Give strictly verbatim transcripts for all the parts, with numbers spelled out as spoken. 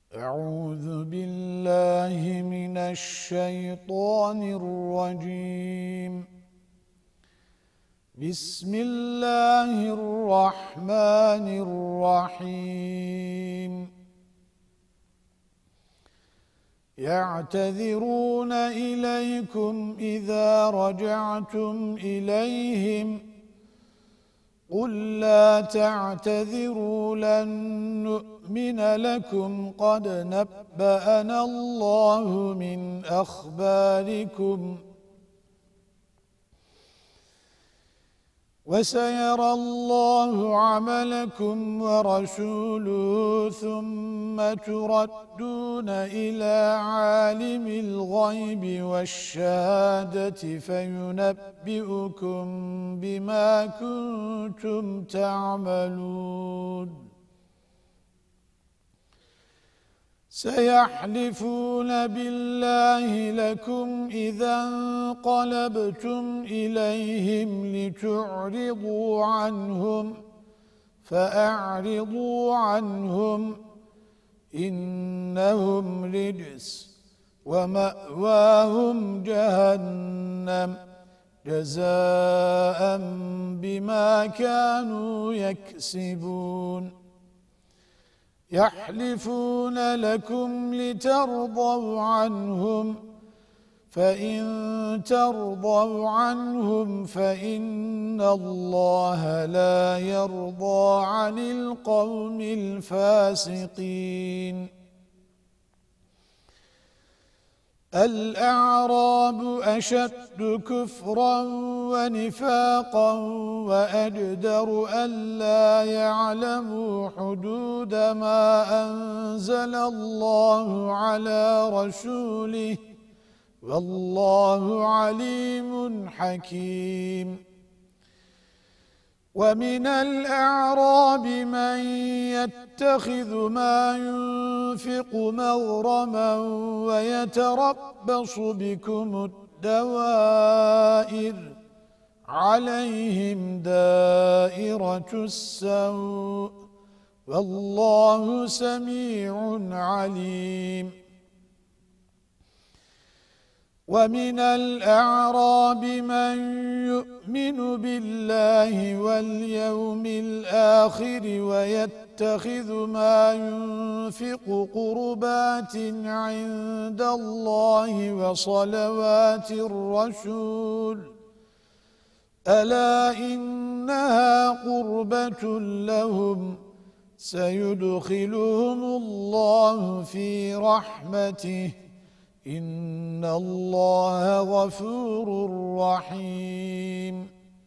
أعوذ بالله من الشيطان الرجيم. بسم الله الرحمن الرحيم. يعتذرون إليكم إذا رجعتم إليهم قل لا تعتذروا لن نؤمن لكم قد نبأنا الله من أخباركم وسيرى الله عملكم ورسوله ثم تردون إلى عالم الغيب والشهادة فينبئكم بما كنتم تعملون. سيحلفون بالله لكم إذا انقلبتم إليهم لتعرضوا عنهم فأعرضوا عنهم إنهم رجس ومأواهم جهنم جزاء بما كانوا يكسبون. يحلفون لكم لترضوا عنهم فإن ترضوا عنهم فإن الله لا يرضى عن القوم الفاسقين. الأعراب أشد كفرا ونفاقا وأجدر ألا يعلموا حدود ما أنزل الله على رسوله والله عليم حكيم. ومن الأعراب من يتخذ ما ينفق مغرما ويتربص بكم الدوائر عليهم دائرة السوء والله سميع عليم. ومن الأعراب من يؤمن بالله واليوم الآخر ويتخذ ما ينفق قربات عند الله وصلوات الرسول ألا إنها قربة لهم سيدخلهم الله في رحمته إن الله غفور رحيم.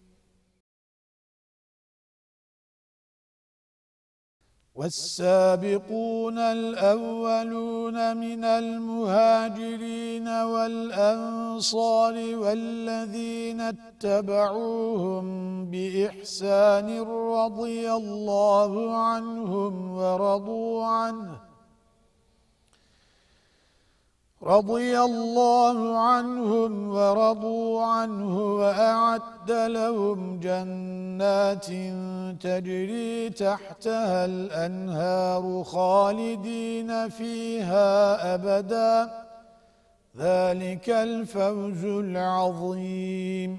والسابقون الأولون من المهاجرين والأنصار والذين اتبعوهم بإحسان رضي الله عنهم ورضوا عنه رضي الله عنهم ورضوا عنه وأعد لهم جنات تجري تحتها الأنهار خالدين فيها أبدا ذلك الفوز العظيم.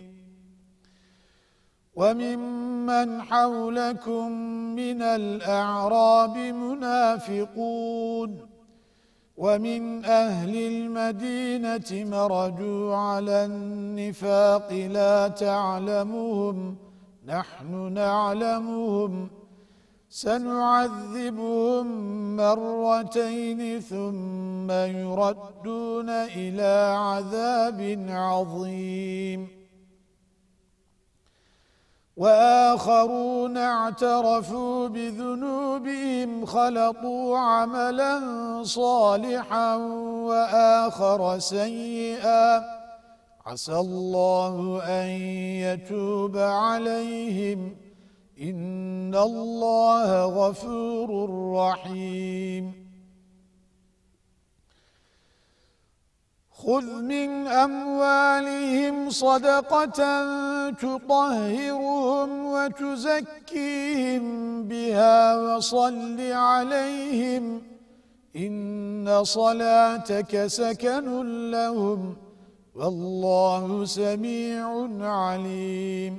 وممن حولكم من الأعراب منافقون ومن أهل المدينة مردوا على النفاق لا تعلمهم نحن نعلمهم سنعذبهم مرتين ثم يردون إلى عذاب عظيم. وآخرون اعترفوا بذنوبهم خلطوا عملا صالحا وآخر سيئا عسى الله أن يتوب عليهم إن الله غفور رحيم. خذ من أموالهم صدقة تطهرهم وتزكيهم بها وصل عليهم إن صلاتك سكن لهم والله سميع عليم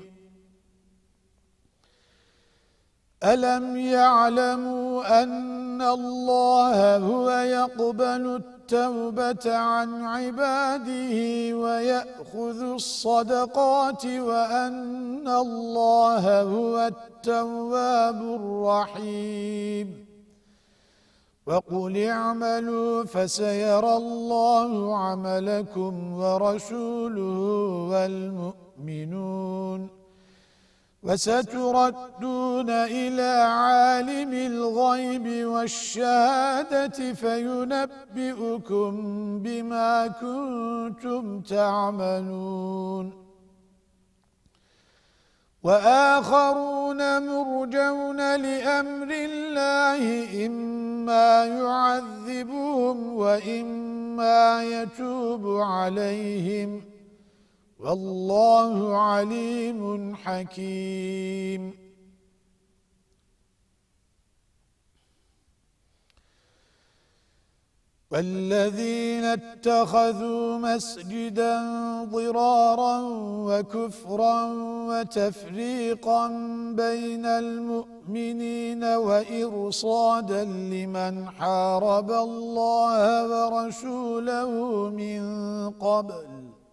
ألم يعلموا أن الله هو يقبل التوبة عن عباده ويأخذ الصدقات وأن الله هو التواب الرحيم وقل اعملوا فسيرى الله عملكم ورسوله والمؤمنون وستردون إلى عالم الغيب والشهادة فينبئكم بما كنتم تعملون وآخرون مرجون لأمر الله إما يعذبهم وإما يتوب عليهم والله عليم حكيم والذين اتخذوا مسجدا ضرارا وكفرا وتفريقا بين المؤمنين وإرصادا لمن حارب الله ورسوله من قبل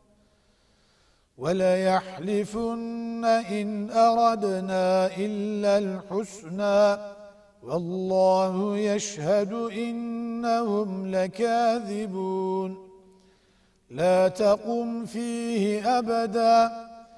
وليحلفن إن أردنا إلا الحسنى والله يشهد إنهم لكاذبون لا تقم فيه أبدا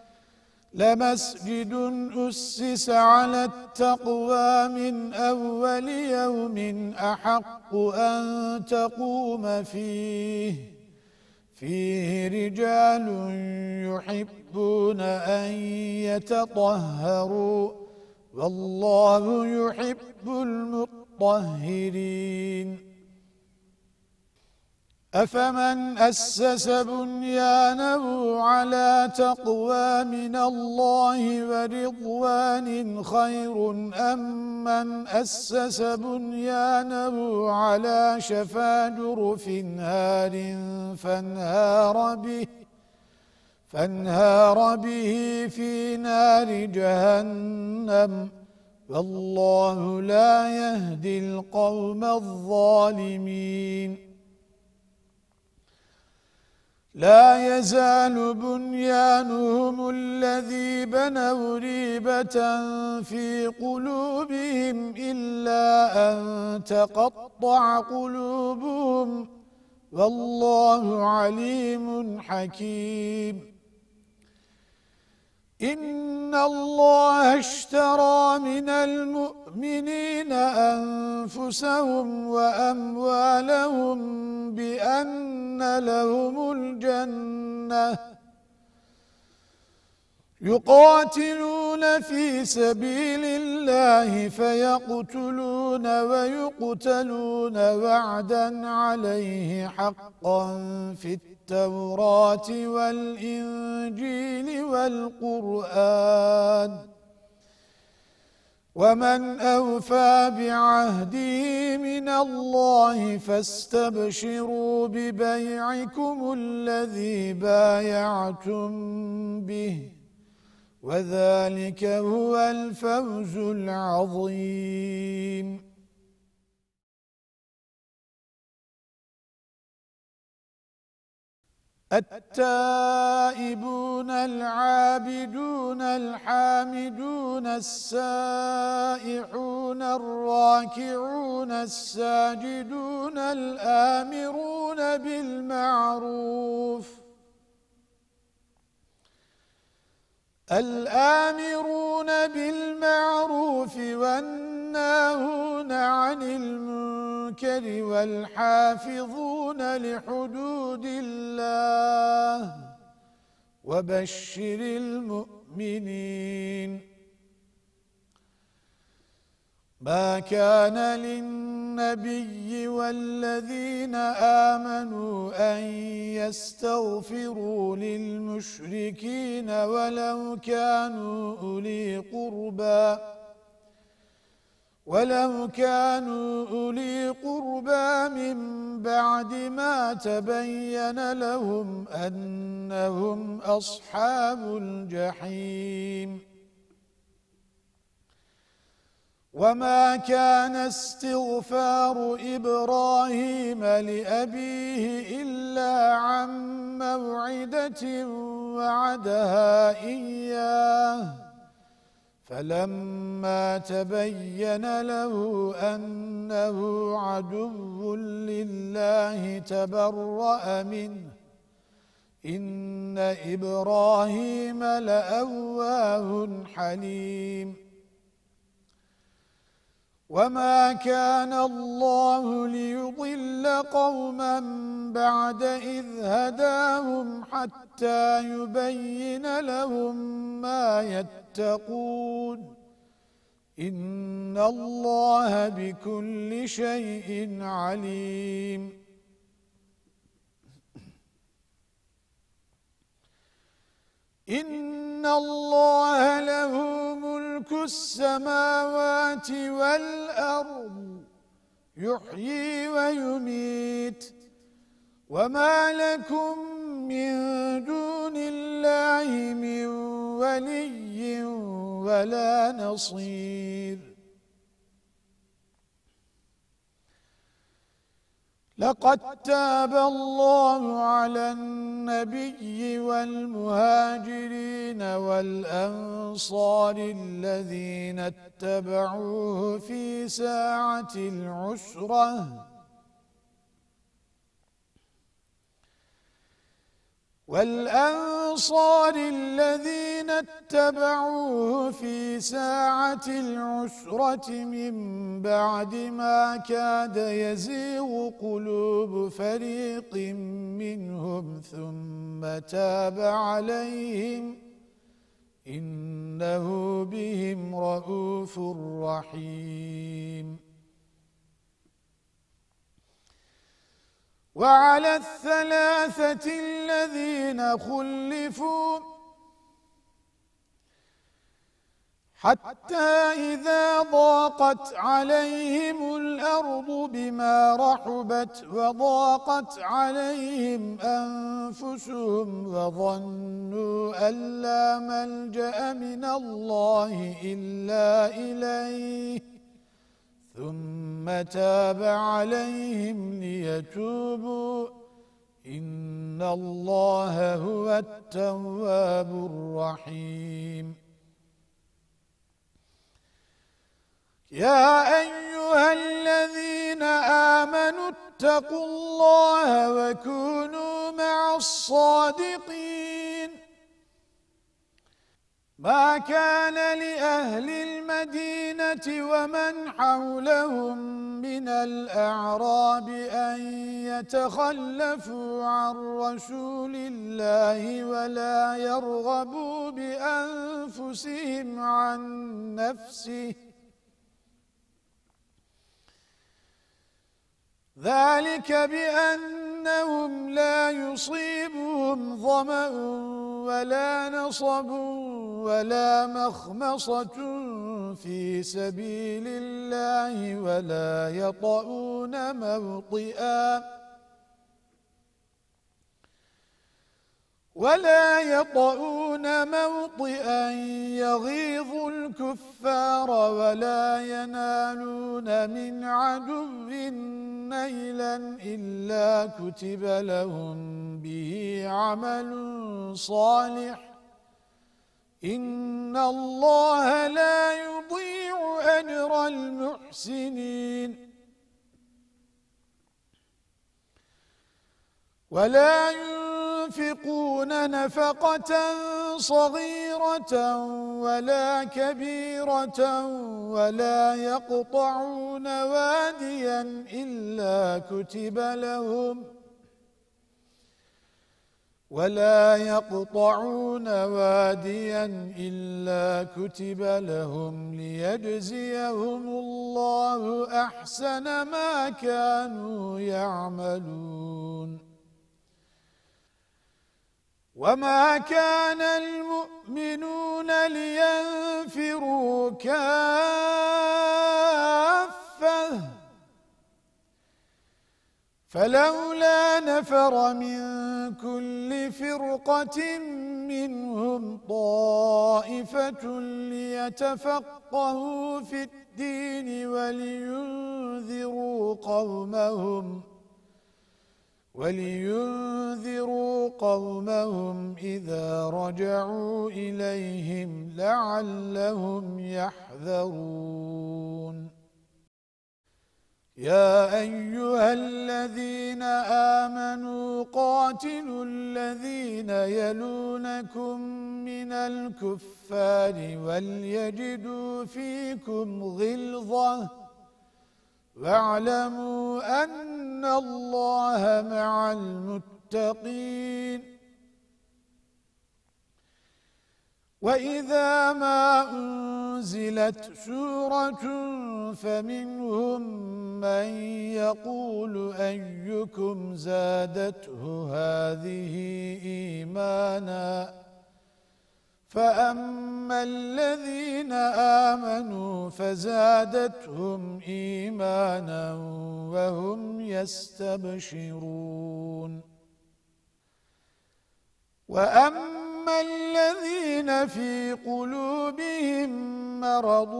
لمسجد أسس على التقوى من أول يوم أحق أن تقوم فيه فيه رجال يحبون أن يتطهروا والله يحب المطهرين أفمن أسس بنيانه على تقوى من الله ورضوان خير أم من أسس بنيانه على شفا جرف هار فانهار به فانهار به في نار جهنم والله لا يهدي القوم الظالمين لا يزال بنيانهم الذي بنوا ريبة في قلوبهم إلا أن تقطع قلوبهم والله عليم حكيم إن الله اشترى من المؤمنين أنفسهم وأموالهم بأن لهم الجنة يقاتلون في سبيل الله فيقتلون ويقتلون وعدا عليه حقا في التوراة والإنجيل والقرآن ومن أوفى بعهده من الله فاستبشروا ببيعكم الذي بايعتم به وذلك هو الفوز العظيم التائبون العابدون الحامدون السائحون الراكعون الساجدون الآمرون بالمعروف الآمرون بالمعروف والناهون عن المنكر والحافظون لحدود الله وبشر المؤمنين ما كان للنبي والذين آمنوا أن يستغفروا للمشركين ولو كانوا أولي قربى ولو كانوا أولي قربى من بعد ما تبين لهم أنهم أصحاب الجحيم وما كان استغفار إبراهيم لأبيه إلا عن موعدة وعدها إياه فلما تبين له أنه عدو لله تبرأ منه إن إبراهيم لأواه حليم وما كان الله ليضل قوما بعد إذ هداهم حتى يبين لهم ما يتقون إن الله بكل شيء عليم إن الله له ملك السماوات والأرض يحيي ويميت وما لكم من دون الله من ولي ولا نصير لقد تاب الله على النبي والمهاجرين والأنصار الذين اتبعوه في ساعة العسرة والأنصار الذين اتبعوه في ساعة العسرة من بعد ما كاد يزيغ قلوب فريق منهم ثم تاب عليهم إنه بهم رءوف رحيم وعلى الثلاثة الذين خلفوا حتى إذا ضاقت عليهم الأرض بما رحبت وضاقت عليهم أنفسهم وظنوا أن لا ملجأ من الله إلا إليه ثم تاب عليهم ليتوبوا إن الله هو التواب الرحيم يا أيها الذين آمنوا اتقوا الله وكونوا مع الصادقين ما كان لأهل المدينة ومن حولهم من الأعراب أن يتخلفوا عن رسول الله ولا يرغبوا بأنفسهم عن نفسه ذلك بأنهم لا يصيبهم ظمأ ولا نصب ولا مخمصة في سبيل الله ولا يطؤون موطئا ولا يطؤون موطئا يغيظ الكفار ولا ينالون من عدو نيلا إلا كتب لهم به عمل صالح إن الله لا يضيع أجر المحسنين ولا ينفقون نفقة صغيرة ولا كبيرة ولا يقطعون واديا إلا كتب لهم ولا يقطعون واديا إلا كتب لهم ليجزيهم الله أحسن ما كانوا يعملون وما كان المؤمنون لينفروا كافة فلولا نفر من كل فرقة منهم طائفة ليتفقهوا في الدين ولينذروا قومهم ولينذروا قومهم إذا رجعوا إليهم لعلهم يحذرون يا أيها الذين آمنوا قاتلوا الذين يلونكم من الكفار وليجدوا فيكم غلظة واعلموا أن الله مع المتقين وإذا ما أنزلت سورة فمنهم من يقول أيكم زادته هذه إيمانا فأما الذين آمنوا فزادتهم إيمانا وهم يستبشرون وأما الذين في قلوبهم مرض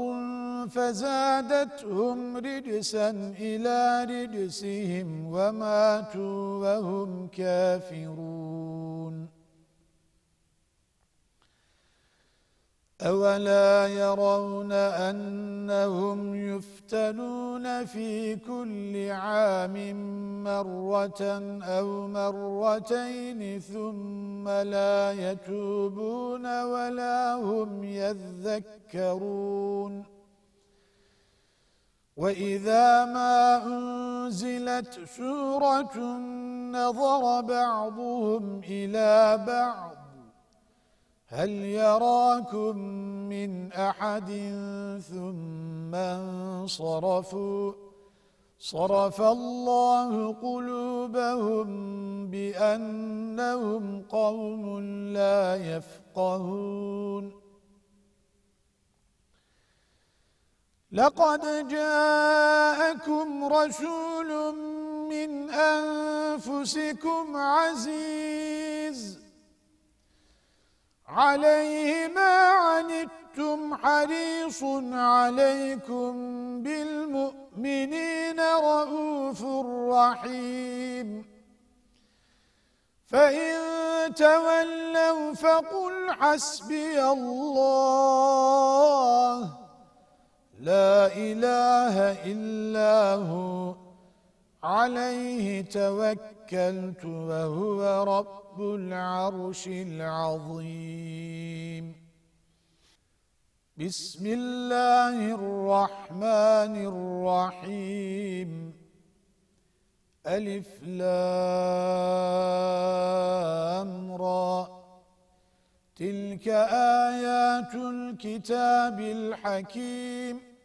فزادتهم رجسا إلى رجسهم وماتوا وهم كافرون أولا يرون أنهم يفتنون في كل عام مرة أو مرتين ثم لا يتوبون ولا هم يذكرون وإذا ما أنزلت سورة نظر بعضهم إلى بعض هل يراكم من أحد ثم انصرفوا صرف الله قلوبهم بأنهم قوم لا يفقهون لقد جاءكم رسول من أنفسكم عزيز عليه ما عنتم حريص عليكم بالمؤمنين رؤوف رحيم فإن تولوا فقل حسبي الله لا إله إلا هو عليه توكلت وهو رب العرش العظيم بسم الله الرحمن الرحيم ألف لام را تلك آيات الكتاب الحكيم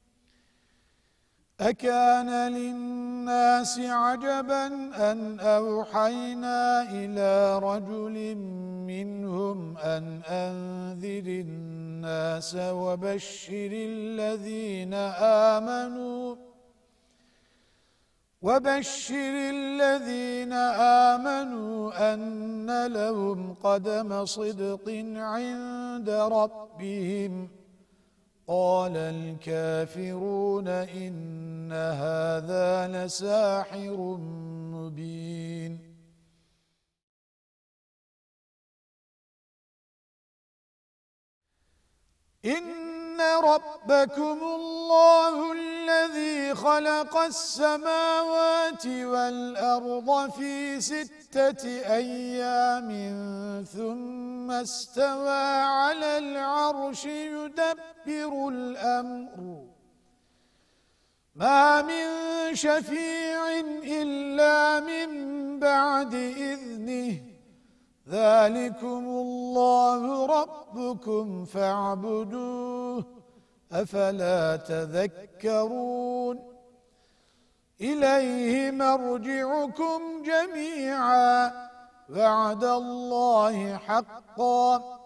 أكان للناس عجبا أن أوحينا إلى رجل منهم أن أنذر الناس وبشر الذين آمنوا وبشر الذين آمنوا أن لهم قدم صدق عند ربهم قال الكافرون إن هذا لساحر مبين إن ربكم الله الذي خلق السماوات والأرض في ستة أيام ثم استوى على العرش يدبر الأمر ما من شفيع إلا من بعد إذنه ذلكم الله ربكم فاعبدوه أفلا تذكرون إليه مرجعكم جميعا وعد الله حقا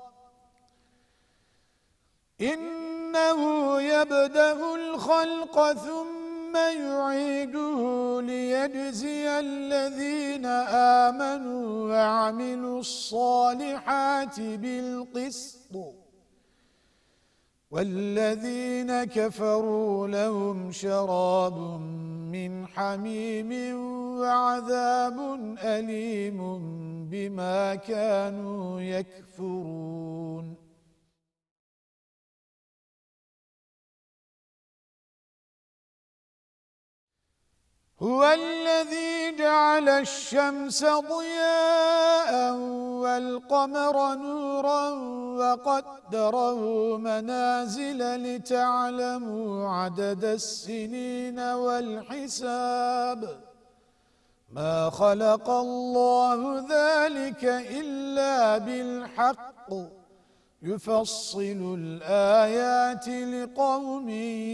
إنه يبدأ الخلق ثم يعيده ليجزي الذين آمنوا وعملوا الصالحات بالقسط والذين كفروا لهم شراب من حميم وعذاب أليم بما كانوا يكفرون هو الذي جعل الشمس ضياء والقمر نورا وقدره منازل لتعلموا عدد السنين والحساب ما خلق الله ذلك إلا بالحق يفصل الآيات لقوم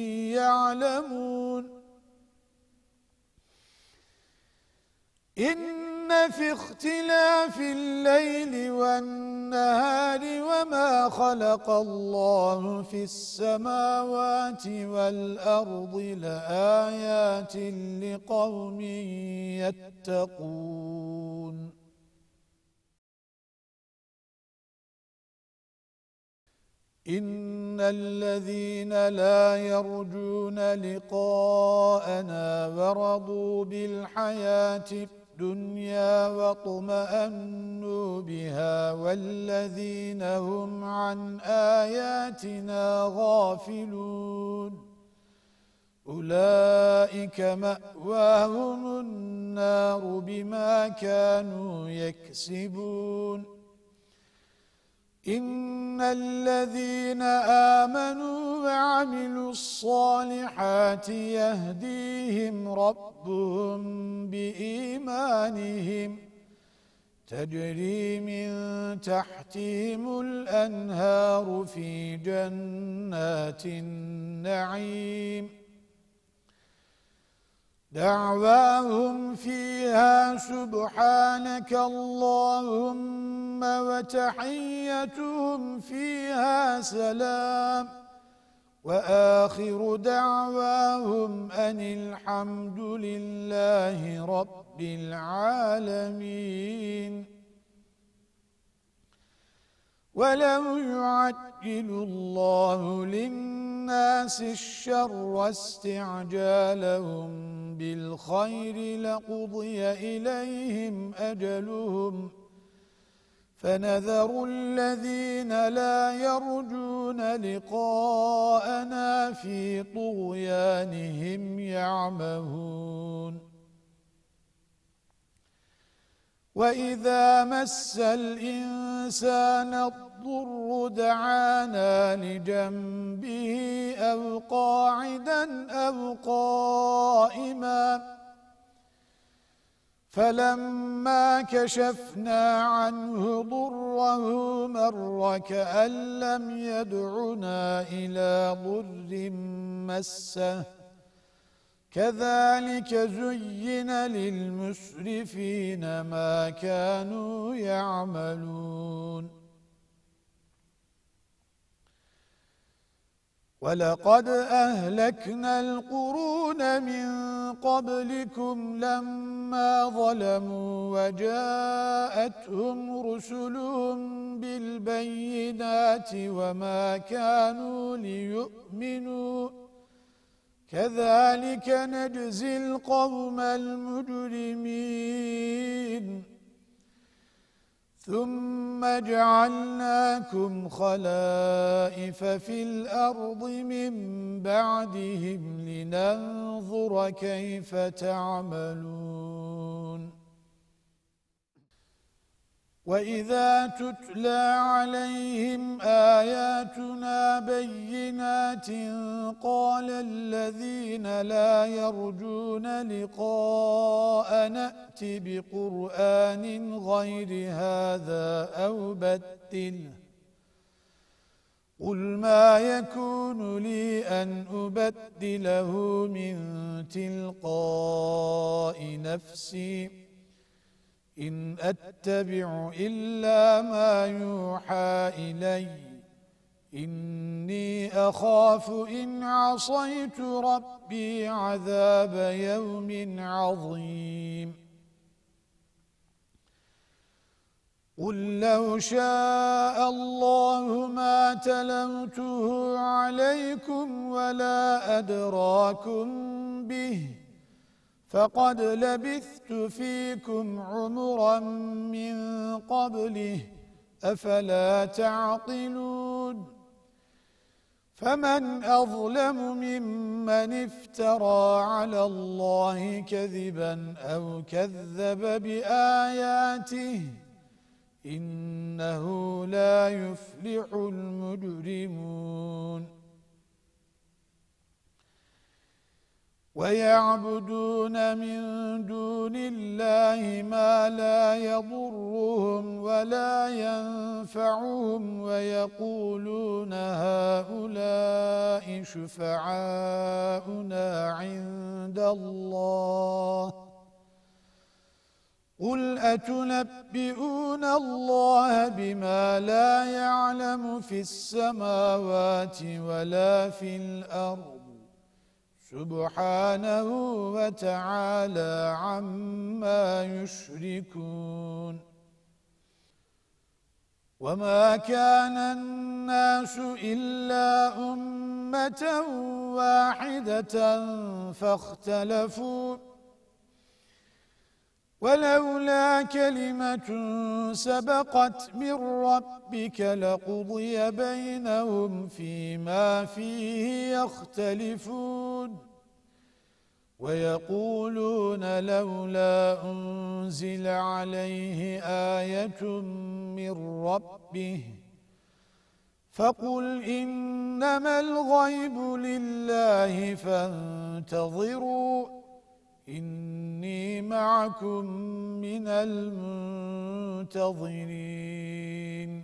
يعلمون إن في اختلاف الليل والنهار وما خلق الله في السماوات والأرض لآيات لقوم يتقون إن الذين لا يرجون لقاءنا ورضوا بالحياة الدنيا واطمأنوا بها والذين هم عن آياتنا غافلون أولئك مأواهم النار بما كانوا يكسبون إن الذين آمنوا وعملوا الصالحات يهديهم ربهم بإيمانهم تجري من تحتهم الأنهار في جنات النعيم دعواهم فيها سبحانك اللهم وتحيتهم فيها سلام وآخر دعواهم أن الحمد لله رب العالمين ولو يعجل الله للناس الشر استعجالهم بالخير لقضي إليهم أجلهم فنذر الذين لا يرجون لقاءنا في طغيانهم يعمهون وإذا مس الإنسان الضر دعانا لجنبه أو قاعدا أو قائما فلما كشفنا عنه ضره مر كأن لم يدعنا إلى ضر مسه كذلك زين للمسرفين ما كانوا يعملون ولقد أهلكنا القرون من قبلكم لما ظلموا وجاءتهم رسلهم بالبينات وما كانوا ليؤمنوا كذلك نجزي القوم المجرمين ثم جعلناكم خلائف في الأرض من بعدهم لننظر كيف تعملون وإذا تتلى عليهم آياتنا بينات قال الذين لا يرجون لقاء نأت بقرآن غير هذا أو بدله قل ما يكون لي أن أبدله من تلقاء نفسي إن أتبع إلا ما يوحى إلي إني أخاف إن عصيت ربي عذاب يوم عظيم قل لو شاء الله ما تلوته عليكم ولا أدراكم به فقد لبثت فيكم عمرا من قبله أفلا تعقلون فمن أظلم ممن افترى على الله كذبا أو كذب بآياته إنه لا يفلح المجرمون ويعبدون من دون الله ما لا يضرهم ولا ينفعهم ويقولون هؤلاء شفعاؤنا عند الله قل أتنبئون الله بما لا يعلم في السماوات ولا في الأرض سبحانه وتعالى عما يشركون وما كان الناس إلا أمة واحدة فاختلفوا ولولا كلمة سبقت من ربك لقضي بينهم فيما فيه يختلفون ويقولون لولا أنزل عليه آية من ربه فقل إنما الغيب لله فانتظروا إني معكم من المنتظرين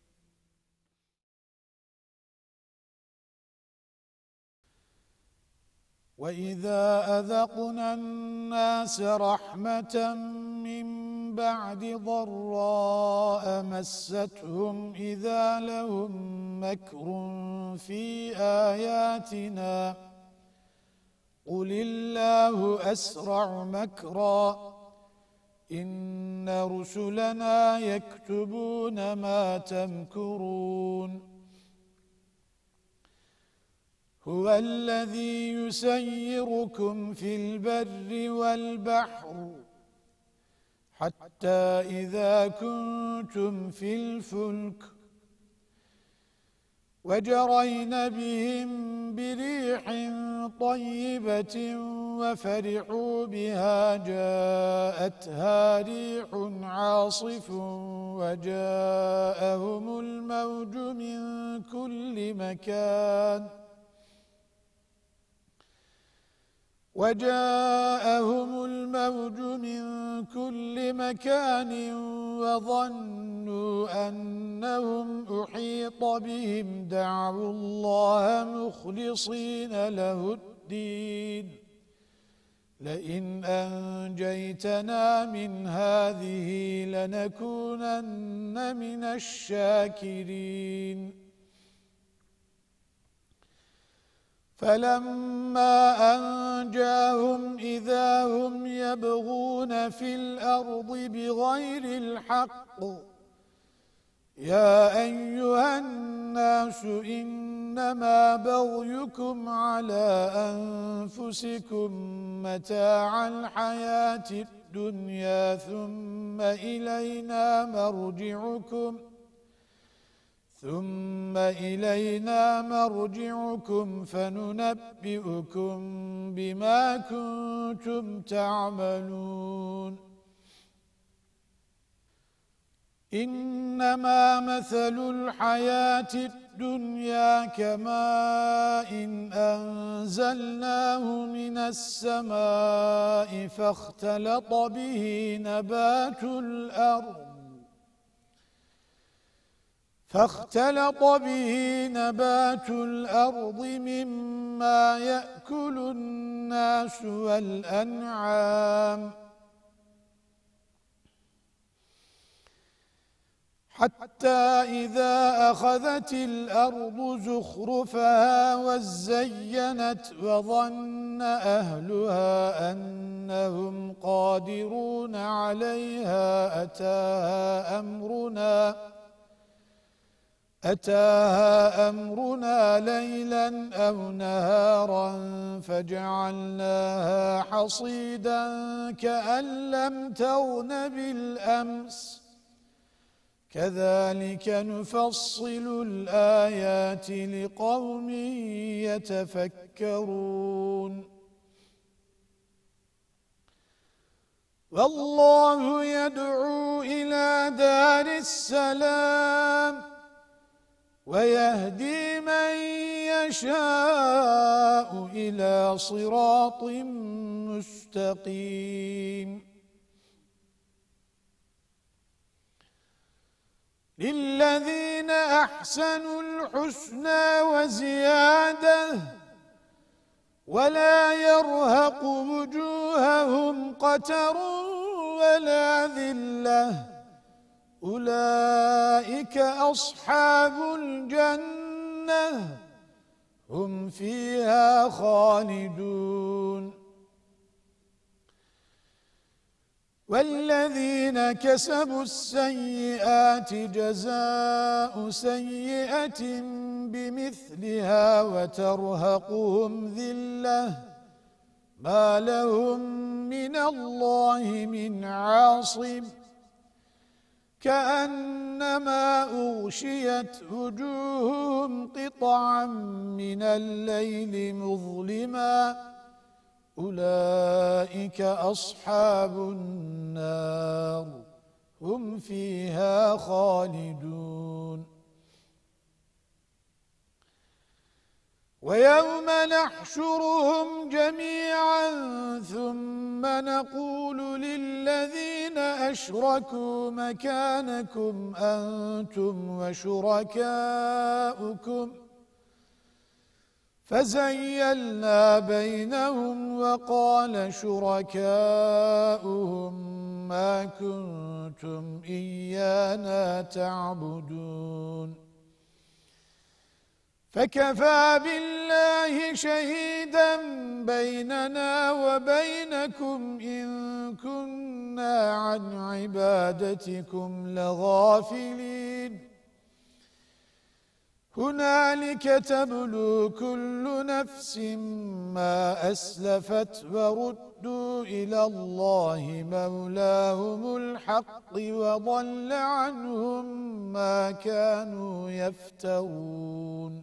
وإذا أذقنا الناس رحمة من بعد ضراء مستهم إذا لهم مكر في آياتنا قل الله أسرع مكرا إن رسلنا يكتبون ما تمكرون هو الذي يسيركم في البر والبحر حتى إذا كنتم في الفلك وجرين بهم بريح طيبة وفرحوا بها جاءتها ريح عاصف وجاءهم الموج من كل مكان وجاءهم الموج من كل مكان وظنوا أنهم أحيط بهم دعوا الله مخلصين له الدين لئن أنجيتنا من هذه لنكونن من الشاكرين فلما أنجاهم إذا هم يبغون في الأرض بغير الحق يا أيها الناس إنما بغيكم على أنفسكم متاع الحياة الدنيا ثم إلينا مرجعكم ثم إلينا مرجعكم فننبئكم بما كنتم تعملون إنما مثل الحياة الدنيا كماء أنزلناه من السماء فاختلط به نبات الأرض فاختلط به نبات الأرض مما يأكل الناس والأنعام حتى إذا أخذت الأرض زخرفها وزينت وظن أهلها أنهم قادرون عليها أتاها أمرنا أتاها أمرنا ليلا أو نهارا فجعلناها حصيدا كأن لم تغن بالأمس كذلك نفصل الآيات لقوم يتفكرون والله يدعو إلى دار السلام ويهدي من يشاء إلى صراط مستقيم للذين أحسنوا الحسنى وزيادة ولا يرهق وجوههم قتر ولا ذلة أولئك أصحاب الجنة هم فيها خالدون والذين كسبوا السيئات جزاء سيئة بمثلها وترهقهم ذلة ما لهم من الله من عاصم كأنما أغشيت وجوههم قطعا من الليل مظلما أولئك أصحاب النار هم فيها خالدون ويوم نحشرهم جميعا ثم نقول للذين أشركوا مكانكم أنتم وشركاؤكم فزيلنا بينهم وقال شركاؤهم ما كنتم إيانا تعبدون فكفى بالله شهيدا بيننا وبينكم إن كنا عن عبادتكم لغافلين هنالك تبلو كل نفس ما أسلفت وردوا إلى الله مولاهم الحق وضل عنهم ما كانوا يفترون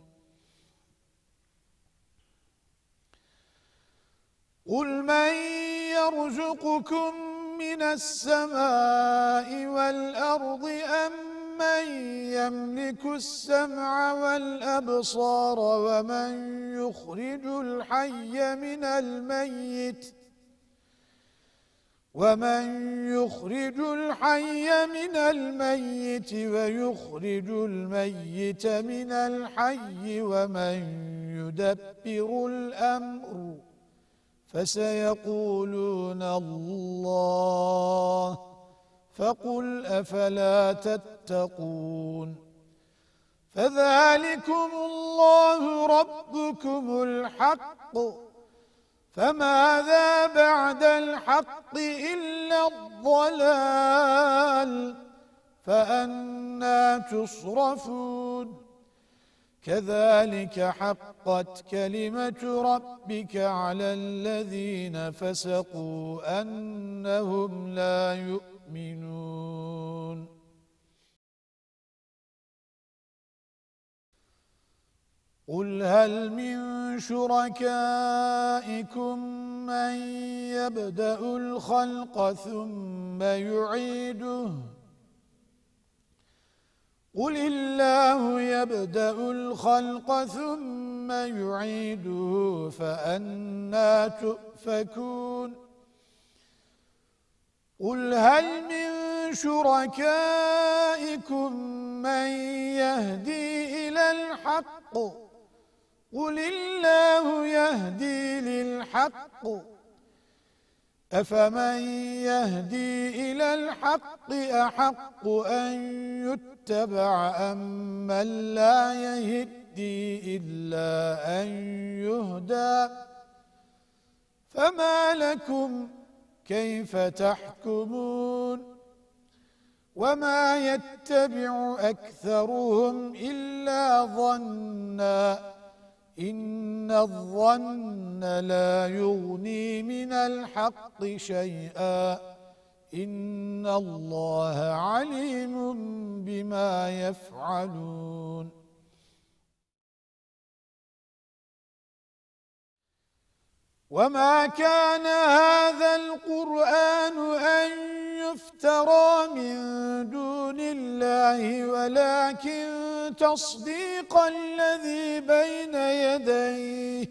قل من يرزقكم من السماء والأرض أم من يملك السمع والأبصار ومن يخرج الحي من الميت ومن يخرج الحي من الميت ويخرج الميت من الحي ومن يدبر الأمر فسيقولون الله فقل أفلا تتقون فذلكم الله ربكم الحق فماذا بعد الحق إلا الضلال فأنى تصرفون كذلك حقت كلمة ربك على الذين فسقوا أنهم لا يؤمنون قل هل من شركائكم من يبدأ الخلق ثم يعيده قل الله يبدأ الخلق ثم يعيده فأنى تؤفكون قل هل من شركائكم من يهدي إلى الحق قل الله يهدي للحق أفمن يهدي إلى الحق أحق أن يتبع أم من لا يهدي إلا أن يهدى فما لكم كيف تحكمون وما يتبع أكثرهم إلا ظنّا إن الظن لا يغني من الحق شيئا إن الله عليم بما يفعلون وما كان هذا القرآن أن يفترى من دون الله ولكن تصديق الذي بين يديه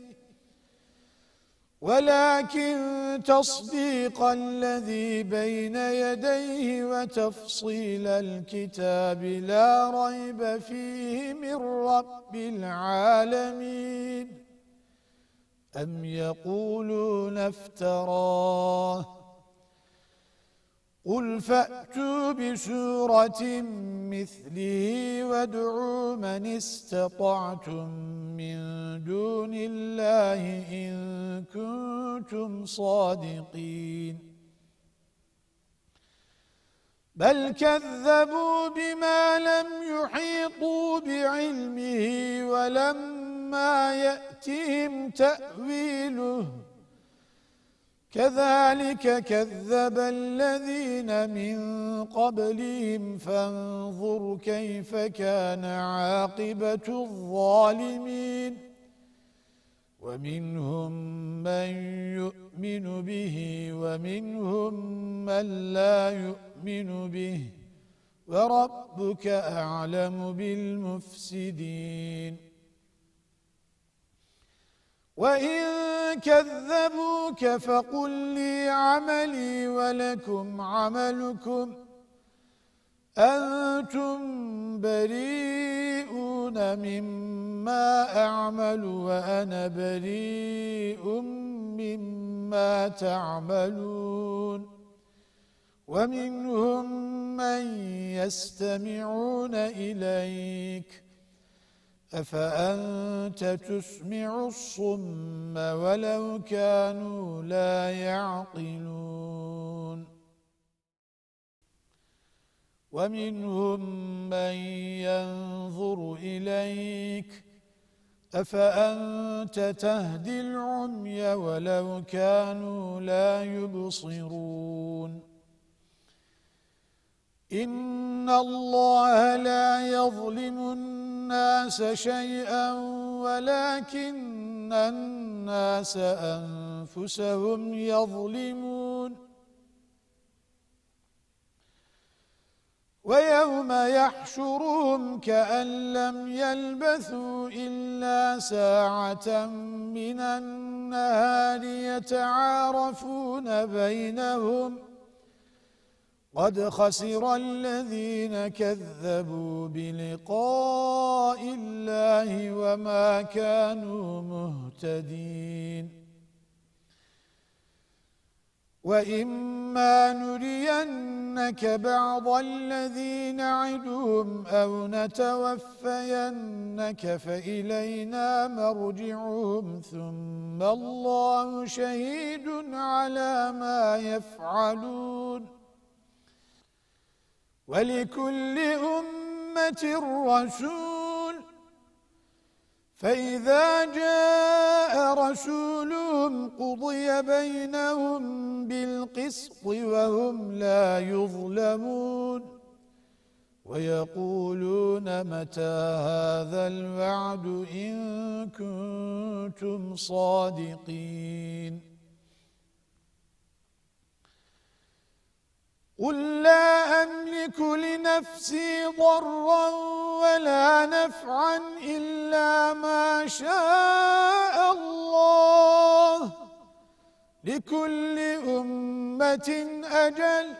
ولكن تصديق الذي بين يديه وتفصيل الكتاب لا ريب فيه من رب العالمين أم يقولون افتراه قل فأتوا بسورة مثله وادعوا من استطعتم من دون الله إن كنتم صادقين بل كذبوا بما لم يحيطوا بعلمه ولما يأتهم تأويله كذلك كذب الذين من قبلهم فانظر كيف كان عاقبة الظالمين ومنهم من يؤمن به ومنهم من لا يؤمن به وربك أعلم بالمفسدين وإن كذبوك فقل لي عملي ولكم عملكم أنتم بريئون مما أعمل وأنا بريء مما تعملون ومنهم من يستمعون إليك أفأنت تسمع الصم ولو كانوا لا يعقلون ومنهم من ينظر إليك أفأنت تهدي العمي ولو كانوا لا يبصرون إن الله لا يظلم الناس شيئا ولكن الناس أنفسهم يظلمون ويوم يحشرهم كأن لم يلبثوا إلا ساعة من النهار يتعارفون بينهم قد خسر الذين كذبوا بلقاء الله وما كانوا مهتدين وإما نرينك بعض الذي نعدهم أو نتوفينك فإلينا مرجعهم ثم الله شهيد على ما يفعلون ولكل أمة رسول فإذا جاء رسولهم قضي بينهم بالقسط وهم لا يظلمون ويقولون متى هذا الوعد إن كنتم صادقين قل لا أملك لنفسي ضرا ولا نفعا إلا ما شاء الله لكل أمة أجل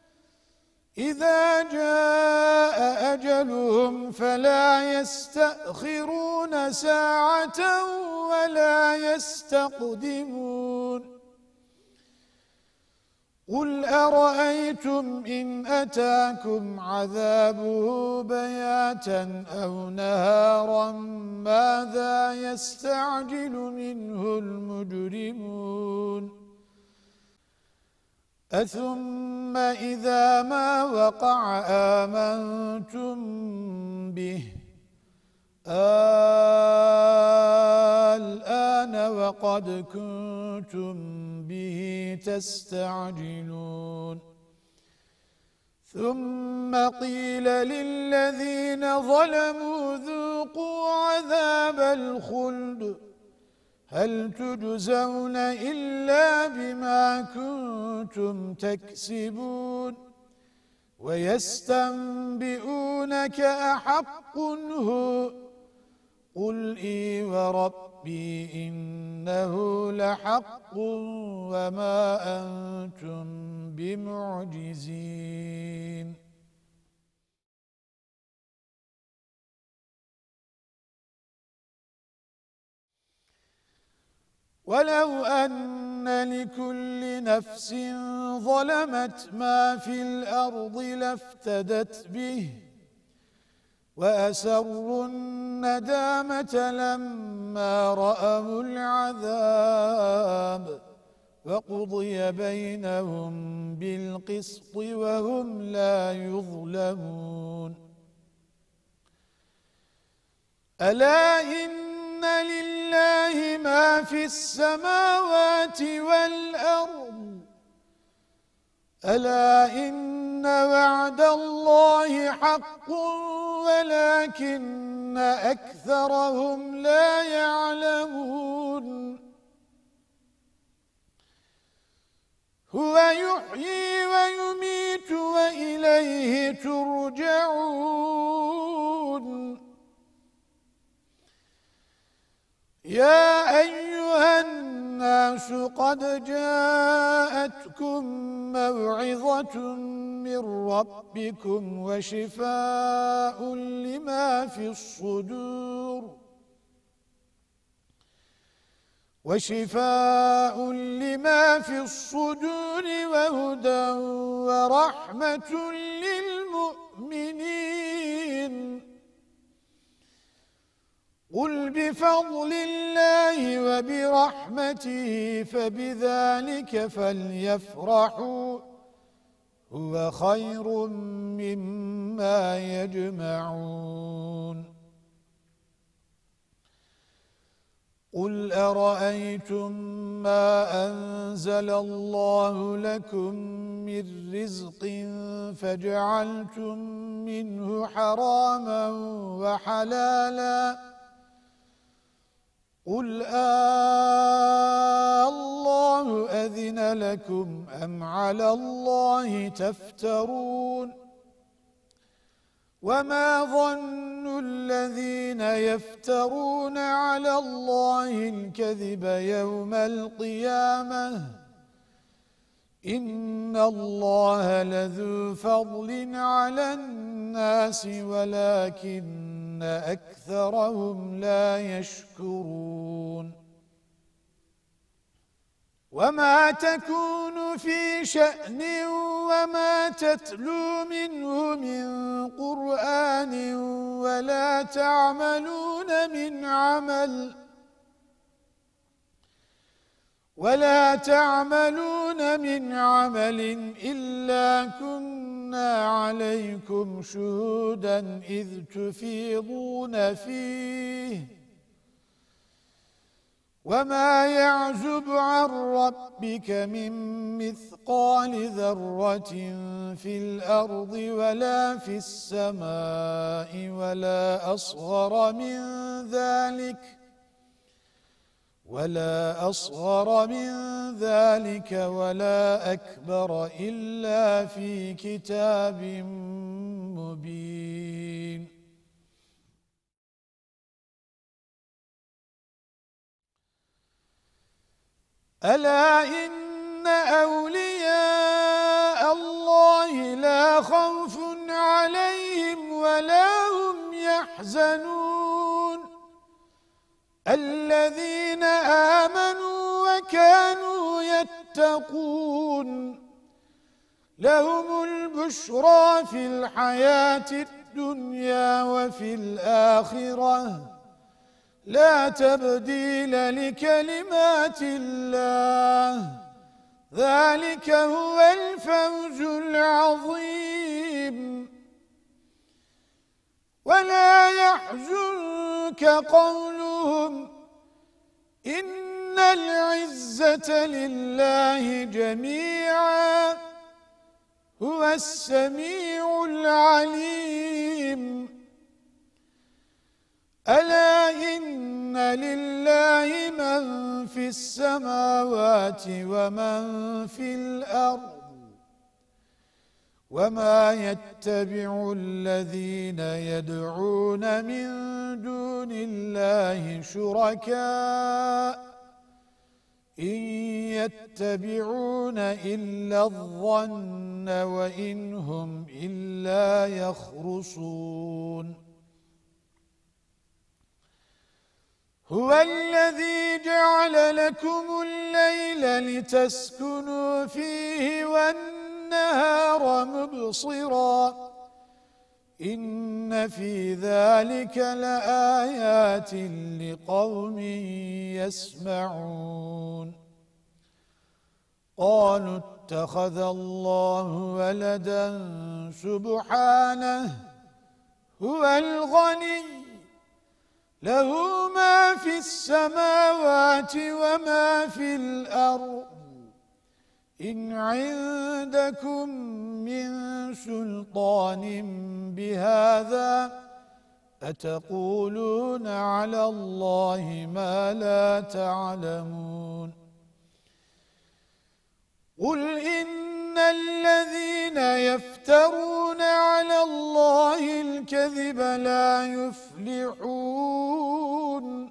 إذا جاء أجلهم فلا يستأخرون ساعة ولا يستقدمون قل أرأيتم إن أتاكم عذابه بياتا أو نهارا ماذا يستعجل منه المجرمون أثم إذا ما وقع آمنتم به الآن وقد كنتم به تستعجلون ثم قيل للذين ظلموا ذوقوا عذاب الخلد هل تجزون إلا بما كنتم تكسبون ويستنبئونك أحق هو قل إي وربي إنه لحق وما أنتم بمعجزين ولو أن لكل نفس ظلمت ما في الأرض لافتدت به وأسروا الندامة لما رأوا العذاب وقضي بينهم بالقسط وهم لا يظلمون ألا إن لله ما في السماوات والأرض ألا إن وعد الله حق ولكن أكثرهم لا يعلمون هو يحيي ويميت وإليه ترجعون يا أيها الناس قد جاءتكم موعظة من ربكم وشفاء لما في الصدور وشفاء لما في الصدور وهدى ورحمة للمؤمنين قل بفضل الله وبرحمته فبذلك فليفرحوا هو خير مما يجمعون قل أرأيتم ما أنزل الله لكم من رزق فجعلتم منه حراما وحلالا قل آه الله أذن لكم أم على الله تفترون وما ظن الذين يفترون على الله الكذب يوم القيامة إن الله لذو فضل على الناس ولكن أكثرهم لا يشكرون وما تكون في شأن وما تتلو منه من قرآن ولا تعملون من عمل ولا تعملون من عمل إلا كنا عليكم شهودا إذ تفيضون فيه وما يعزب عن ربك من مثقال ذرة في الأرض ولا في السماء ولا أصغر من ذلك ولا أصغر من ذلك ولا أكبر إلا في كتاب مبين ألا إن أولياء الله لا خوف عليهم ولا هم يحزنون الذين آمنوا وكانوا يتقون لهم البشرى في الحياة الدنيا وفي الآخرة لا تبديل لكلمات الله ذلك هو الفوز العظيم ولا يحزنك قولهم إن العزة لله جميعا هو السميع العليم ألا إن لله من في السماوات ومن في الأرض وما يتبع الذين يدعون من دون الله شركاء إن يتبعون إلا الظن وإن هم إلا يخرصون هو الذي جعل لكم الليل لتسكنوا فيه والنهار مبصرا إن في ذلك لآيات لقوم يسمعون قالوا اتخذ الله ولدا سبحانه هو الغني له ما في السماوات وما في الأرض إن عندكم من سلطان بهذا أتقولون على الله ما لا تعلمون قل إن الذين يفترون على الله الكذب لا يفلحون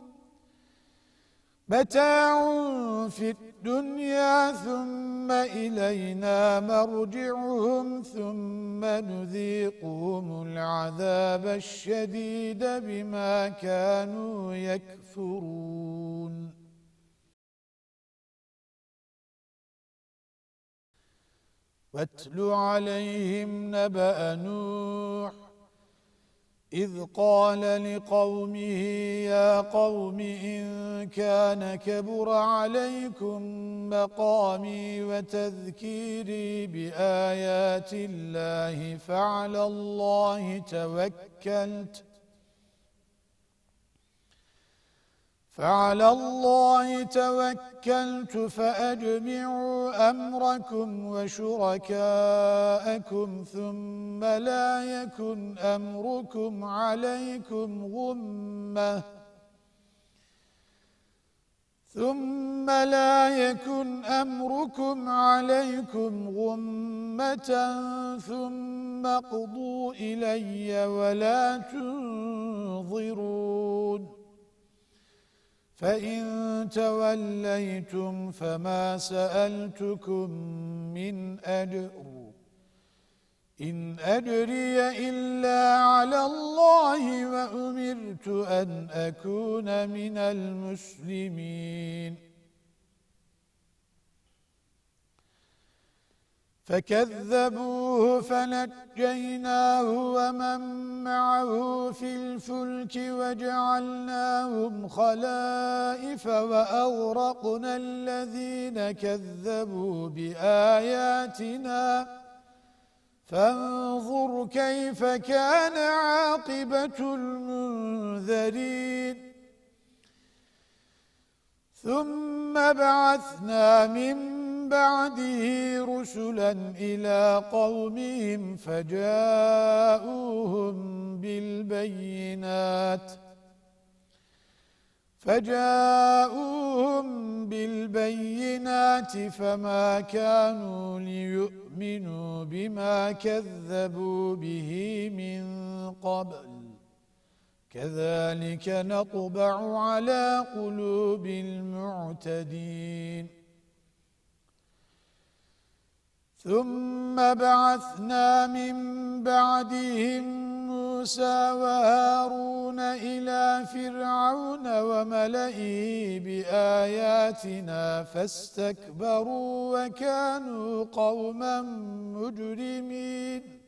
متاع في الدنيا ثم إلينا مرجعهم ثم نذيقهم العذاب الشديد بما كانوا يكفرون واتل عليهم نبأ نوح إذ قال لقومه يا قوم إن كان كبر عليكم مقامي وتذكيري بآيات الله فعلى الله توكلت فعلى الله توكلت فأجمعوا أمركم وشركاءكم ثم لا يكن أمركم عليكم غمة ثم لا يكن أمركم عليكم غمة ثم اقضوا إلي ولا تنظرون فإن توليتم فما سألتكم من أجر إن أجري إلا على الله وأمرت أن أكون من المسلمين فكذبوه فنجيناه ومن معه في الفلك وجعلناهم خلائف وأغرقنا الذين كذبوا بآياتنا فانظر كيف كان عاقبة المنذرين ثم بعثنا من بعده رسلا إلى قومهم فجاءوهم بالبينات فجاءوهم بالبينات فما كانوا ليؤمنوا بما كذبوا به من قبل كذلك نطبع على قلوب المعتدين ثم بعثنا من بعدهم موسى وهارون إلى فرعون وملئه بآياتنا فاستكبروا وكانوا قوما مجرمين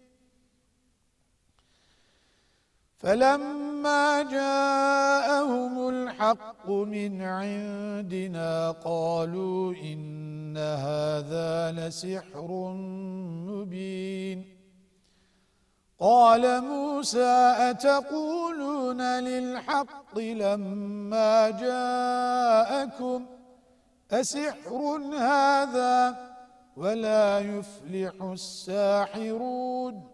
فلما جاءهم الحق من عندنا قالوا إن هذا لسحر مبين قال موسى أتقولون للحق لما جاءكم أسحر هذا ولا يفلح الساحرون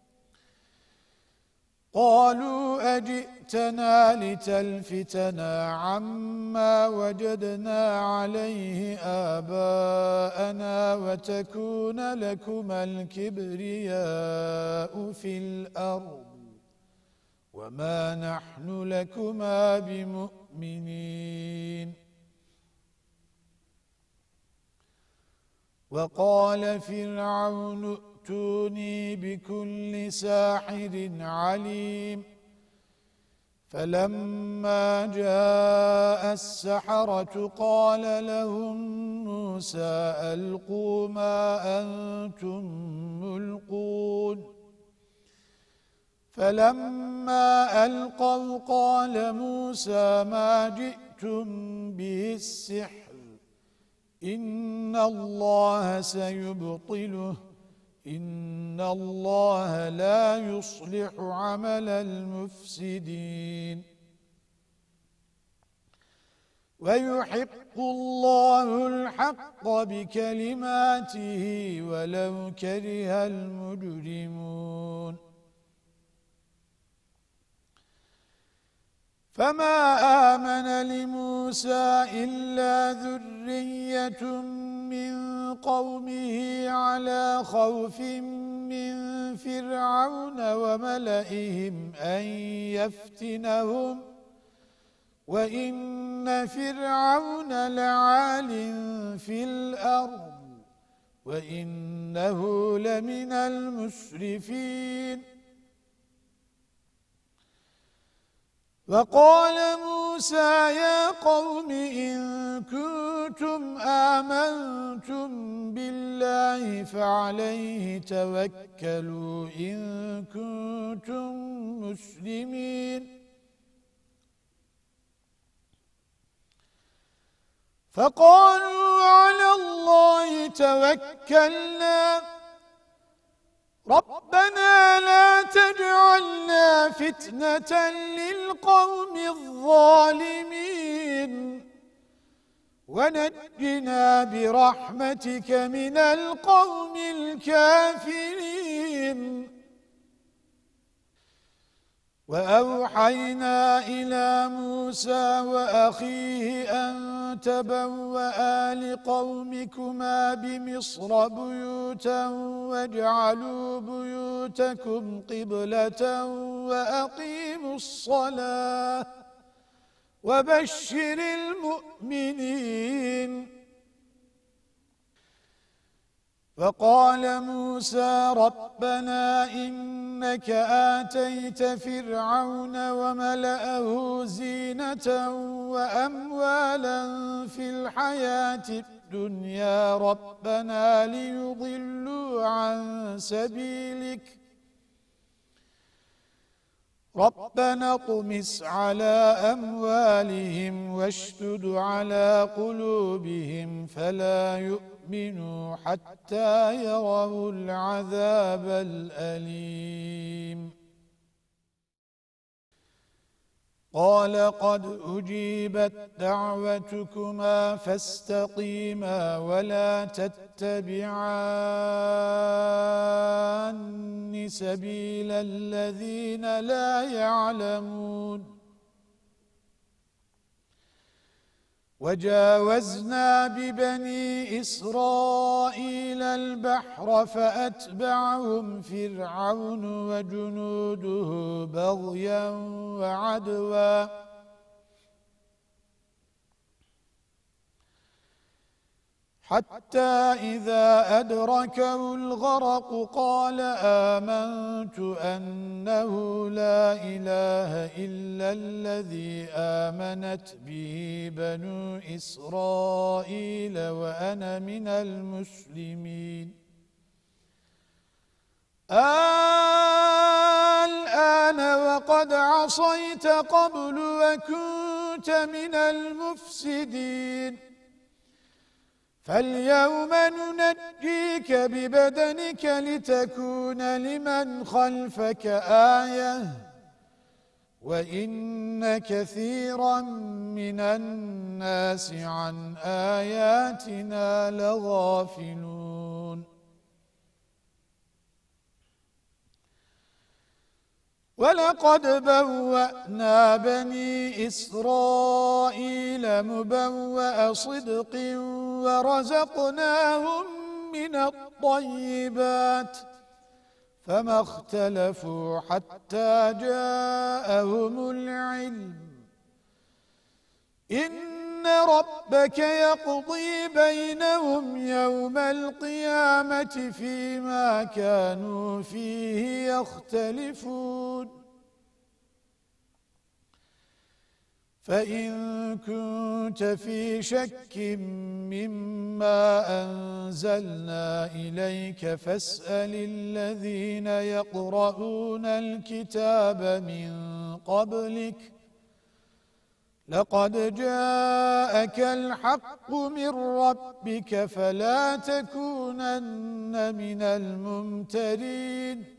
قالوا أجئتنا لتلفتنا عما وجدنا عليه آباءنا وتكون لكما الكبرياء في الأرض وما نحن لكما بمؤمنين وقال فرعون ائتوني بكل ساحر عليم فلما جاء السحرة قال لهم موسى ألقوا ما أنتم ملقون فلما ألقوا قال موسى ما جئتم به السحر إن الله سيبطله إن الله لا يصلح عمل المفسدين ويحق الله الحق بكلماته ولو كره المجرمون فما آمن لموسى إلا ذرية من قومه على خوف من فرعون وملئهم أن يفتنهم وإن فرعون لعال في الأرض وإنه لمن المسرفين وقال موسى يا قوم إن كنتم آمنتم بالله فعليه توكلوا إن كنتم مسلمين فقالوا على الله توكلنا ربنا لا تجعلنا فتنة للقوم الظالمين ونجنا برحمتك من القوم الكافرين وأوحينا إلى موسى وأخيه أن تبوأ لقومكما بمصر بيوتا واجعلوا بيوتكم قبلة وأقيموا الصلاة وبشر المؤمنين وقال موسى ربنا إنك آتيت فرعون وملأه زينة وأموالا في الحياة الدنيا ربنا ليضلوا عن سبيلك ربنا اطمس على أموالهم واشدد على قلوبهم فلا يؤمنوا حتى يروا العذاب الأليم قال قد أجيبت دعوتكما فاستقيما ولا تتبعان سبيل الذين لا يعلمون وجاوزنا ببني إسرائيل البحر فأتبعهم فرعون وجنوده بغيا وعدوا حتى إذا أدركه الغرق قال آمنت أنه لا إله إلا الذي آمنت به بنو إسرائيل وأنا من المسلمين الآن وقد عصيت قبل وكنت من المفسدين فاليوم ننجيك ببدنك لتكون لمن خلفك آية وإن كثيرا من الناس عن آياتنا لغافلون ولقد بوأنا بني إسرائيل مبوأ صدق ورزقناهم من الطيبات فما اختلفوا حتى جاءهم العلم إن ربك يقضي بينهم يوم القيامة فيما كانوا فيه يختلفون فإن كنت في شك مما أنزلنا إليك فاسأل الذين يقرؤون الكتاب من قبلك لقد جاءك الحق من ربك فلا تكونن من الممترين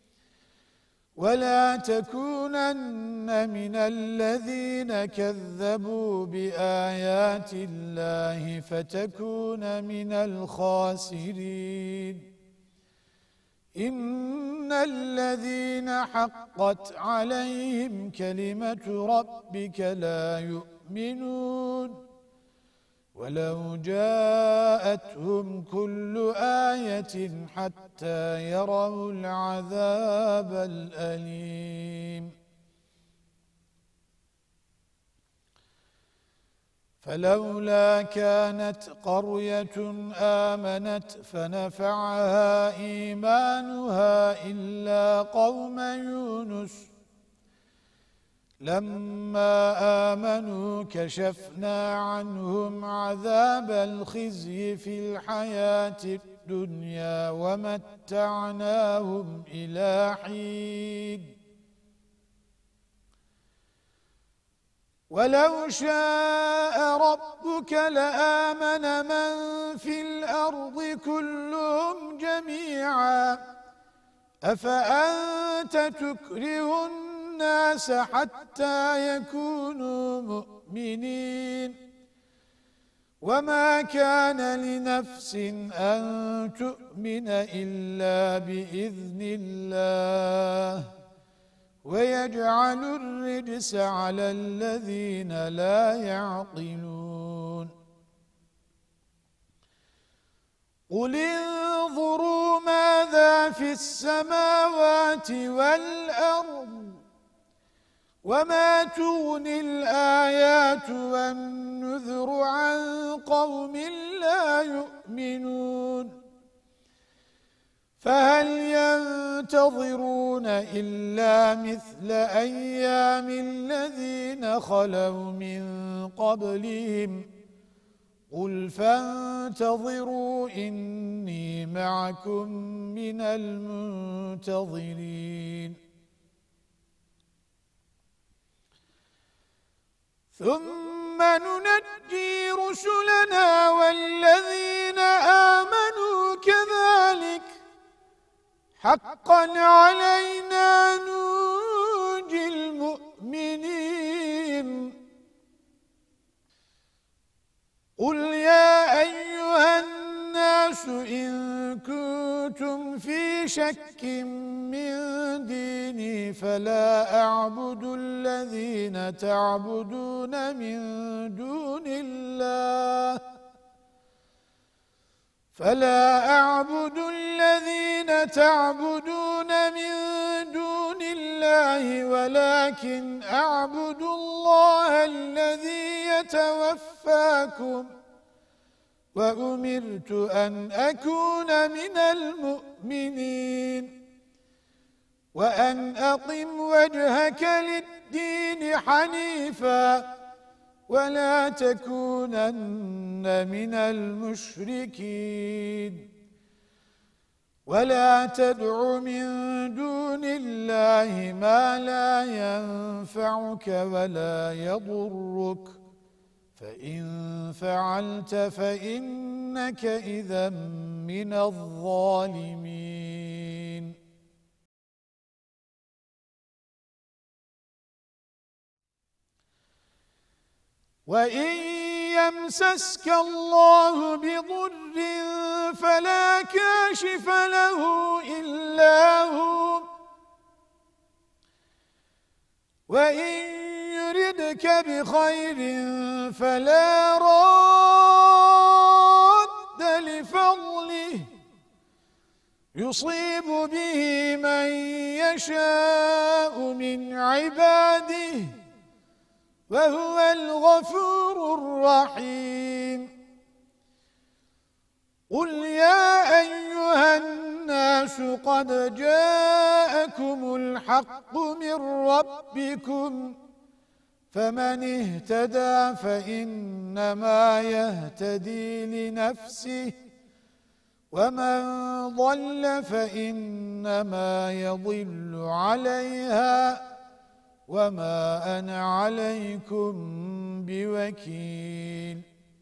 ولا تكونن من الذين كذبوا بآيات الله فتكون من الخاسرين إن الذين حقت عليهم كلمة ربك لا يؤمنون ولو جاءتهم كل آية حتى يروا العذاب الأليم فلولا كانت قرية آمنت فنفعها إيمانها إلا قوم يونس لما آمنوا كشفنا عنهم عذاب الخزي في الحياة الدنيا ومتعناهم إلى حين ولو شاء ربك لآمن من في الأرض كلهم جميعا أفأنت تكره الناس حتى يكونوا مؤمنين وما كان لنفس أن تؤمن إلا بإذن الله ويجعل الرجس على الذين لا يعقلون قل انظروا ماذا في السماوات والأرض وما تغني الآيات والنذر عن قوم لا يؤمنون فهل ينتظرون إلا مثل أيام الذين خلوا من قبلهم قل فانتظروا إني معكم من المنتظرين ثم ننجي رسلنا والذين آمنوا كذلك حقا علينا ننجي المؤمنين قل يا أيها الناس إن كنتم في شك من ديني فلا أعبد الذين تعبدون من دون الله فلا أعبد الذين تعبدون من دون الله ولكن أعبد الله الذي يتوفاكم وأمرت أن أكون من المؤمنين وأن أقم وجهك للدين حنيفا ولا تكونن من المشركين ولا تدع من دون الله ما لا ينفعك ولا يضرك فإن فعلت فإنك إذا من الظالمين وَإِنْ يَمْسَسْكَ اللَّهُ بِضُرٍّ فَلَا كَاشِفَ لَهُ إِلَّا هُوَ وَإِنْ يُرِدْكَ بِخَيْرٍ فَلَا رَادَّ لِفَضْلِهِ يُصِيبُ بِهِ مَنْ يَشَاءُ مِنْ عِبَادِهِ وهو الغفور الرحيم قل يا أيها الناس قد جاءكم الحق من ربكم فمن اهتدى فإنما يهتدي لنفسه ومن ضل فإنما يضل عليها وما أنا عليكم بوكيل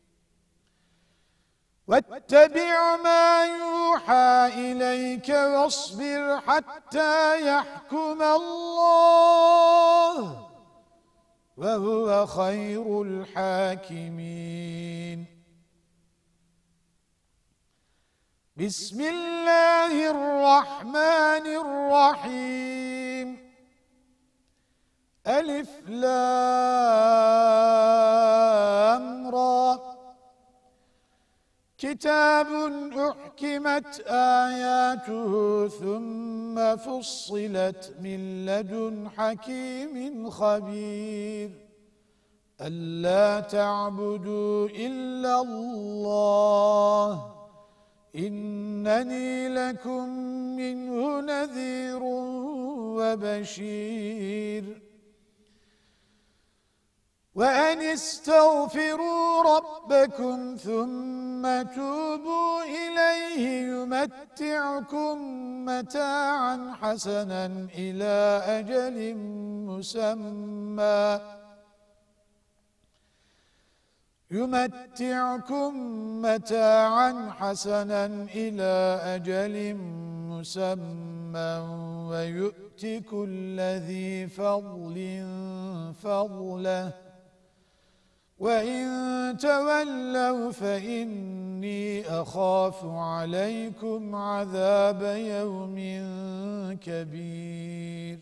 واتبع ما يوحى إليك واصبر حتى يحكم الله وهو خير الحاكمين بسم الله الرحمن الرحيم ألف لام را كتاب أحكمت آياته ثم فصلت من لدن حكيم خبير ألا تعبدوا إلا الله إنني لكم منه نذير وبشير وأن استغفروا ربكم ثم توبوا إليه يمتعكم متاعا حسنا إلى أجل مسمى يمتعكم متاعا حسنا إلى أجل مسمى ويؤت كل ذي فضل فضله وإن تولوا فإني أخاف عليكم عذاب يوم كبير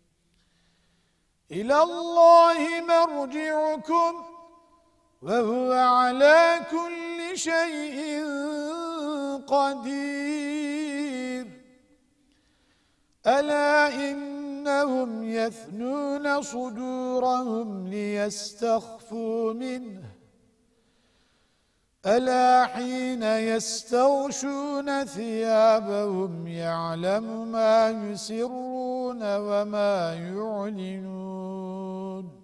إلى الله مرجعكم وهو على كل شيء قدير ألا إنهم يثنون صدورهم ليستخفوا منه ألا حين يستغشون ثيابهم يعلم ما يسرون وما يعلنون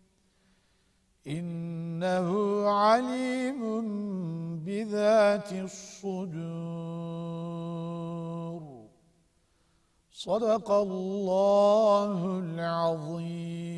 إنه عليم بذات الصدور صدق الله العظيم